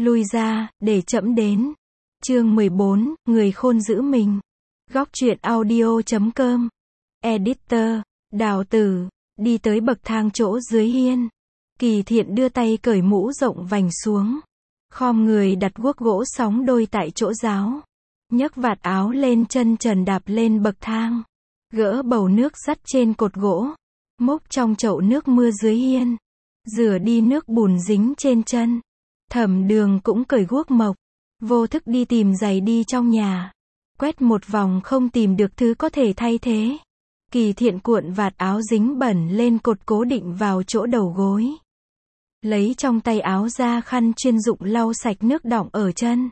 Lui ra, để trẫm đến. Chương 14, người khôn giữ mình. Góc truyện audio.com. Editor, Đào Tử, đi tới bậc thang chỗ dưới hiên. Kỳ Thiện đưa tay cởi mũ rộng vành xuống. Khom người đặt guốc gỗ sóng đôi tại chỗ giáo. Nhấc vạt áo lên, chân trần đạp lên bậc thang. Gỡ bầu nước sắt trên cột gỗ. Múc trong chậu nước mưa dưới hiên. Rửa đi nước bùn dính trên chân. Thẩm Đường cũng cởi guốc mộc. Vô thức đi tìm giày đi trong nhà. Quét một vòng không tìm được thứ có thể thay thế. Kỳ Thiện cuộn vạt áo dính bẩn lên cột cố định vào chỗ đầu gối. Lấy trong tay áo ra khăn chuyên dụng lau sạch nước đọng ở chân.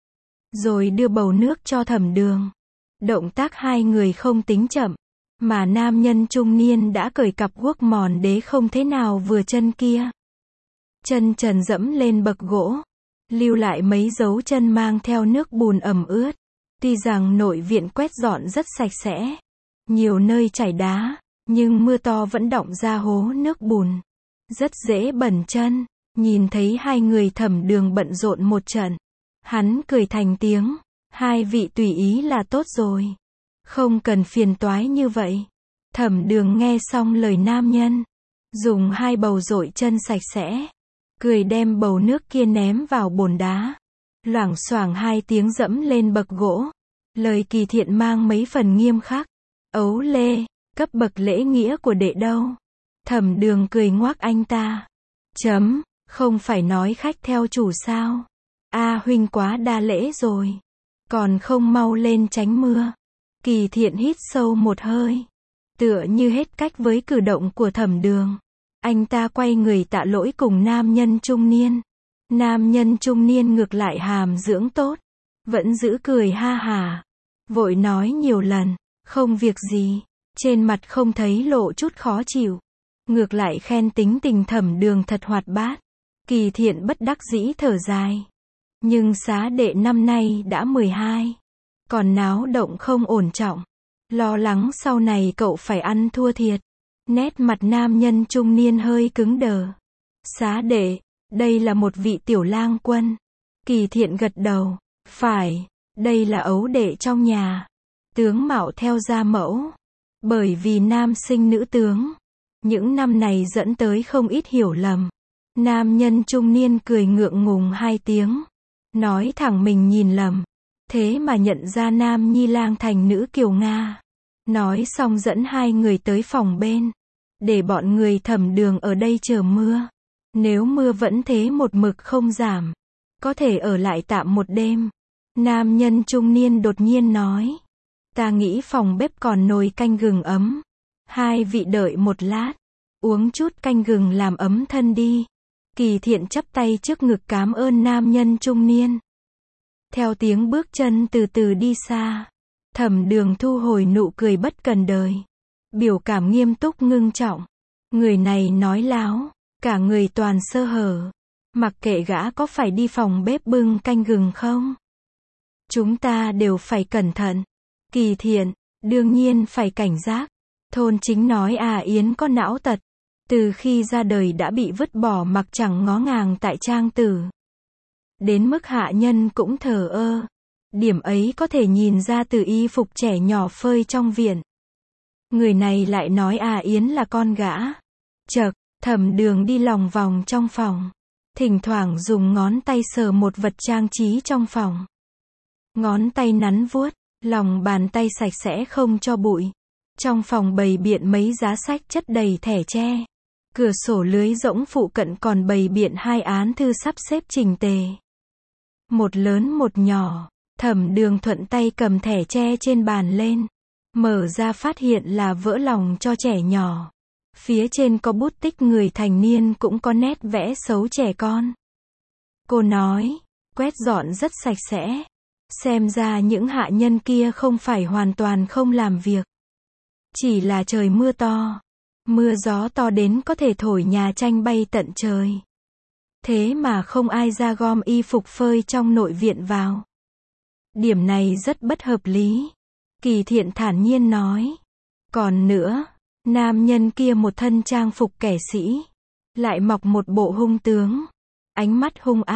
Rồi đưa bầu nước cho Thẩm Đường. Động tác hai người không tính chậm. Mà nam nhân trung niên đã cởi cặp guốc mòn đế không thế nào vừa chân kia. Chân trần dẫm lên bậc gỗ. Lưu lại mấy dấu chân mang theo nước bùn ẩm ướt. Tuy rằng nội viện quét dọn rất sạch sẽ. Nhiều nơi chảy đá. Nhưng mưa to vẫn đọng ra hố nước bùn. Rất dễ bẩn chân. Nhìn thấy hai người Thẩm Đường bận rộn một trận. Hắn cười thành tiếng. Hai vị tùy ý là tốt rồi. Không cần phiền toái như vậy. Thẩm Đường nghe xong lời nam nhân. Dùng hai bầu dội chân sạch sẽ. Cười đem bầu nước kia ném vào bồn đá. Loảng xoảng hai tiếng dẫm lên bậc gỗ. Lời Kỳ Thiện mang mấy phần nghiêm khắc. Ấu lê, cấp bậc lễ nghĩa của đệ đâu? Thẩm Đường cười ngoác anh ta. Không phải nói khách theo chủ sao? A huynh quá đa lễ rồi. Còn không mau lên tránh mưa. Kỳ Thiện hít sâu một hơi. Tựa như hết cách với cử động của Thẩm Đường. Anh ta quay người tạ lỗi cùng nam nhân trung niên. Nam nhân trung niên ngược lại hàm dưỡng tốt. Vẫn giữ cười ha hả. Vội nói nhiều lần. Không việc gì. Trên mặt không thấy lộ chút khó chịu. Ngược lại khen tính tình Thẩm Đường thật hoạt bát. Kỳ Thiện bất đắc dĩ thở dài. Nhưng xá đệ năm nay đã 12. Còn náo động không ổn trọng. Lo lắng sau này cậu phải ăn thua thiệt. Nét mặt nam nhân trung niên hơi cứng đờ. Xá đệ, đây là một vị tiểu lang quân. Kỳ Thiện gật đầu. Phải, đây là ấu đệ trong nhà. Tướng mạo theo gia mẫu. Bởi vì nam sinh nữ tướng. Những năm này dẫn tới không ít hiểu lầm. Nam nhân trung niên cười ngượng ngùng hai tiếng. Nói thẳng mình nhìn lầm. Thế mà nhận ra nam nhi lang thành nữ kiều Nga. Nói xong dẫn hai người tới phòng bên. Để bọn người Thẩm Đường ở đây chờ mưa. Nếu mưa vẫn thế một mực không giảm. Có thể ở lại tạm một đêm. Nam nhân trung niên đột nhiên nói. Ta nghĩ phòng bếp còn nồi canh gừng ấm. Hai vị đợi một lát. Uống chút canh gừng làm ấm thân đi. Kỳ Thiện chắp tay trước ngực cám ơn nam nhân trung niên. Theo tiếng bước chân từ từ đi xa. Thẩm Đường thu hồi nụ cười bất cần đời. Biểu cảm nghiêm túc ngưng trọng. Người này nói láo. Cả người toàn sơ hở. Mặc kệ gã có phải đi phòng bếp bưng canh gừng không. Chúng ta đều phải cẩn thận. Kỳ Thiện, đương nhiên phải cảnh giác. Thôn chính nói Yến có não tật. Từ khi ra đời đã bị vứt bỏ mặc chẳng ngó ngàng tại trang tử. Đến mức hạ nhân cũng thờ ơ. Điểm ấy có thể nhìn ra từ y phục trẻ nhỏ phơi trong viện. Người này lại nói Yến là con gã. Chậc, Thẩm Đường đi lòng vòng trong phòng. Thỉnh thoảng dùng ngón tay sờ một vật trang trí trong phòng. Ngón tay nắn vuốt, lòng bàn tay sạch sẽ không cho bụi. Trong phòng bày biện mấy giá sách chất đầy thẻ tre. Cửa sổ lưới rỗng phụ cận còn bày biện hai án thư sắp xếp chỉnh tề. Một lớn một nhỏ. Thẩm Đường thuận tay cầm thẻ tre trên bàn lên. Mở ra phát hiện là vỡ lòng cho trẻ nhỏ. Phía trên có bút tích người thành niên cũng có nét vẽ xấu trẻ con. Cô nói, quét dọn rất sạch sẽ. Xem ra những hạ nhân kia không phải hoàn toàn không làm việc. Chỉ là trời mưa to. Mưa gió to đến có thể thổi nhà tranh bay tận trời. Thế mà không ai ra gom y phục phơi trong nội viện vào. Điểm này rất bất hợp lý. Kỳ Thiện thản nhiên nói. Còn nữa, nam nhân kia một thân trang phục kẻ sĩ. Lại mọc một bộ hung tướng. Ánh mắt hung ác.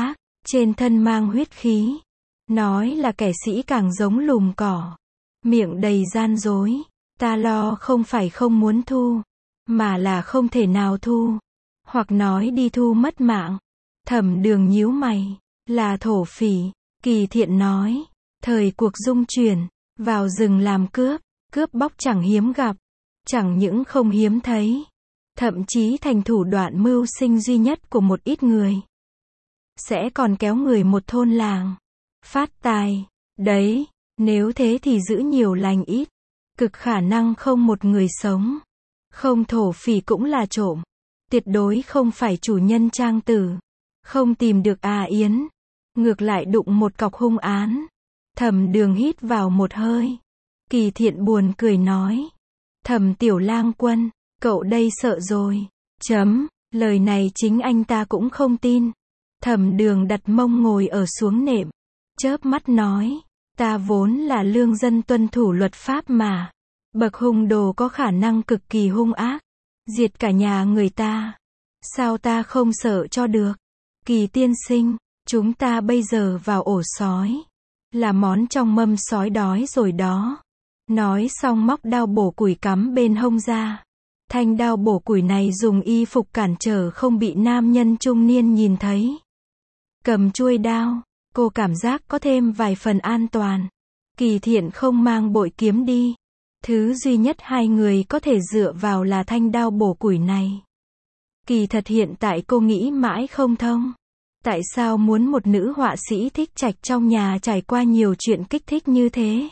trên thân mang huyết khí. Nói là kẻ sĩ càng giống lùm cỏ. Miệng đầy gian dối. Ta lo không phải không muốn thu, mà là không thể nào thu. Hoặc nói đi thu mất mạng. Thẩm Đường nhíu mày. Là thổ phỉ. Kỳ Thiện nói. Thời cuộc dung chuyển, vào rừng làm cướp bóc chẳng hiếm gặp. Chẳng những không hiếm thấy, thậm chí thành thủ đoạn mưu sinh duy nhất của một ít người. Sẽ còn kéo người một thôn làng. Phát tài. Đấy, nếu thế thì giữ nhiều lành ít. Cực khả năng không một người sống. Không thổ phỉ cũng là trộm. Tuyệt đối không phải chủ nhân trang tử. Không tìm được Yến. Ngược lại đụng một cọc hung án. Thẩm Đường hít vào một hơi. Kỳ Thiện buồn cười nói. Thẩm tiểu lang quân, cậu đây sợ rồi. Lời này chính anh ta cũng không tin. Thẩm Đường đặt mông ngồi ở xuống nệm. Chớp mắt nói. Ta vốn là lương dân tuân thủ luật pháp mà. Bậc hung đồ có khả năng cực kỳ hung ác. Diệt cả nhà người ta. Sao ta không sợ cho được? Kỳ tiên sinh, chúng ta bây giờ vào ổ sói. Là món trong mâm sói đói rồi đó. Nói xong móc đao bổ củi cắm bên hông ra. Thanh đao bổ củi này dùng y phục cản trở không bị nam nhân trung niên nhìn thấy. Cầm chuôi đao, cô cảm giác có thêm vài phần an toàn. Kỳ Thiện không mang bội kiếm đi. Thứ duy nhất hai người có thể dựa vào là thanh đao bổ củi này. Kỳ thật hiện tại cô nghĩ mãi không thông. Tại sao muốn một nữ họa sĩ thích trạch trong nhà trải qua nhiều chuyện kích thích như thế?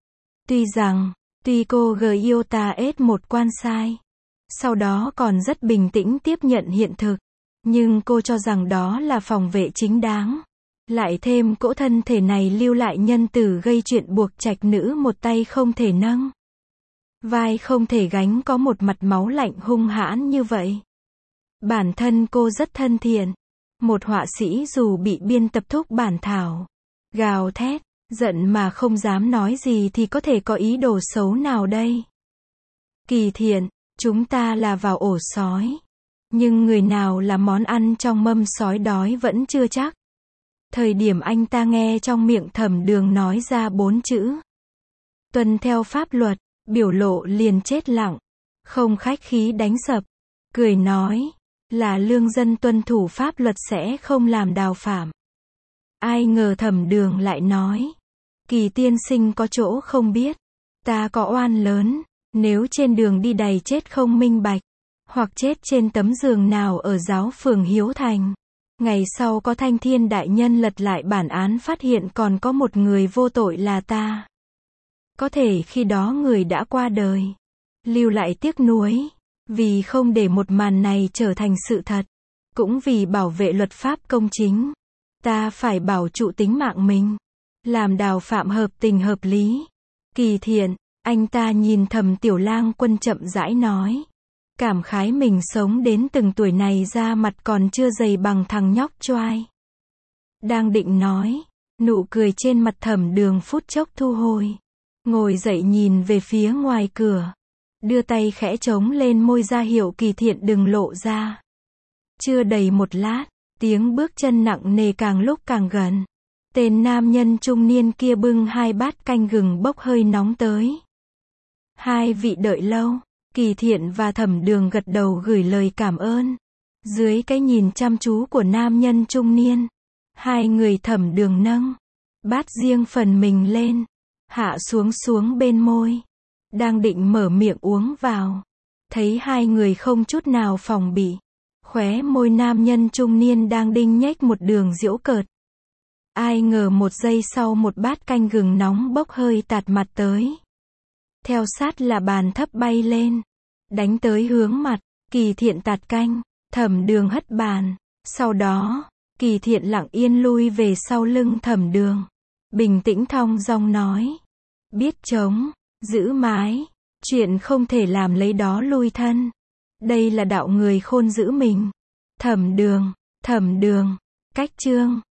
Tuy cô Giota S một quan sai. Sau đó còn rất bình tĩnh tiếp nhận hiện thực. Nhưng cô cho rằng đó là phòng vệ chính đáng. Lại thêm cỗ thân thể này lưu lại nhân tử gây chuyện buộc trạch nữ một tay không thể nâng. Vai không thể gánh có một mặt máu lạnh hung hãn như vậy. Bản thân cô rất thân thiện. Một họa sĩ dù bị biên tập thúc bản thảo, gào thét, giận mà không dám nói gì thì có thể có ý đồ xấu nào đây? Kỳ Thiện, chúng ta là vào ổ sói. Nhưng người nào là món ăn trong mâm sói đói vẫn chưa chắc. Thời điểm anh ta nghe trong miệng Thẩm Đường nói ra 4 chữ. Tuân theo pháp luật, biểu lộ liền chết lặng. Không khách khí đánh sập. Cười nói. Là lương dân tuân thủ pháp luật sẽ không làm đào phạm. Ai ngờ Thẩm Đường lại nói. Kỳ tiên sinh có chỗ không biết. Ta có oan lớn. Nếu trên đường đi đầy chết không minh bạch. Hoặc chết trên tấm giường nào ở giáo phường Hiếu Thành. Ngày sau có Thanh Thiên đại nhân lật lại bản án phát hiện còn có một người vô tội là ta. Có thể khi đó người đã qua đời. Lưu lại tiếc nuối. Vì không để một màn này trở thành sự thật. Cũng vì bảo vệ luật pháp công chính. Ta phải bảo trụ tính mạng mình. Làm đào phạm hợp tình hợp lý. Kỳ Thiện, anh ta nhìn Thẩm tiểu lang quân chậm rãi nói. Cảm khái mình sống đến từng tuổi này da mặt còn chưa dày bằng thằng nhóc choai. Đang định nói. Nụ cười trên mặt Thẩm Đường phút chốc thu hồi. Ngồi dậy nhìn về phía ngoài cửa. Đưa tay khẽ chống lên môi ra hiệu Kỳ Thiện đừng lộ ra. Chưa đầy một lát, tiếng bước chân nặng nề càng lúc càng gần. Tên nam nhân trung niên kia bưng 2 bát canh gừng bốc hơi nóng tới. Hai vị đợi lâu. Kỳ Thiện và Thẩm Đường gật đầu gửi lời cảm ơn. Dưới cái nhìn chăm chú của nam nhân trung niên, hai người Thẩm Đường nâng bát riêng phần mình lên, hạ xuống bên môi. Đang định mở miệng uống vào. Thấy hai người không chút nào phòng bị. Khóe môi nam nhân trung niên đang đinh nhếch một đường giễu cợt. Ai ngờ một giây sau một bát canh gừng nóng bốc hơi tạt mặt tới. Theo sát là bàn thấp bay lên. Đánh tới hướng mặt. Kỳ Thiện tạt canh. Thẩm Đường hất bàn. Sau đó, Kỳ Thiện lặng yên lui về sau lưng Thẩm Đường. Bình tĩnh thong dong nói. Biết chống. Giữ mái. Chuyện không thể làm lấy đó lui thân. Đây là đạo người khôn giữ mình. Thẩm Đường. Cách chương.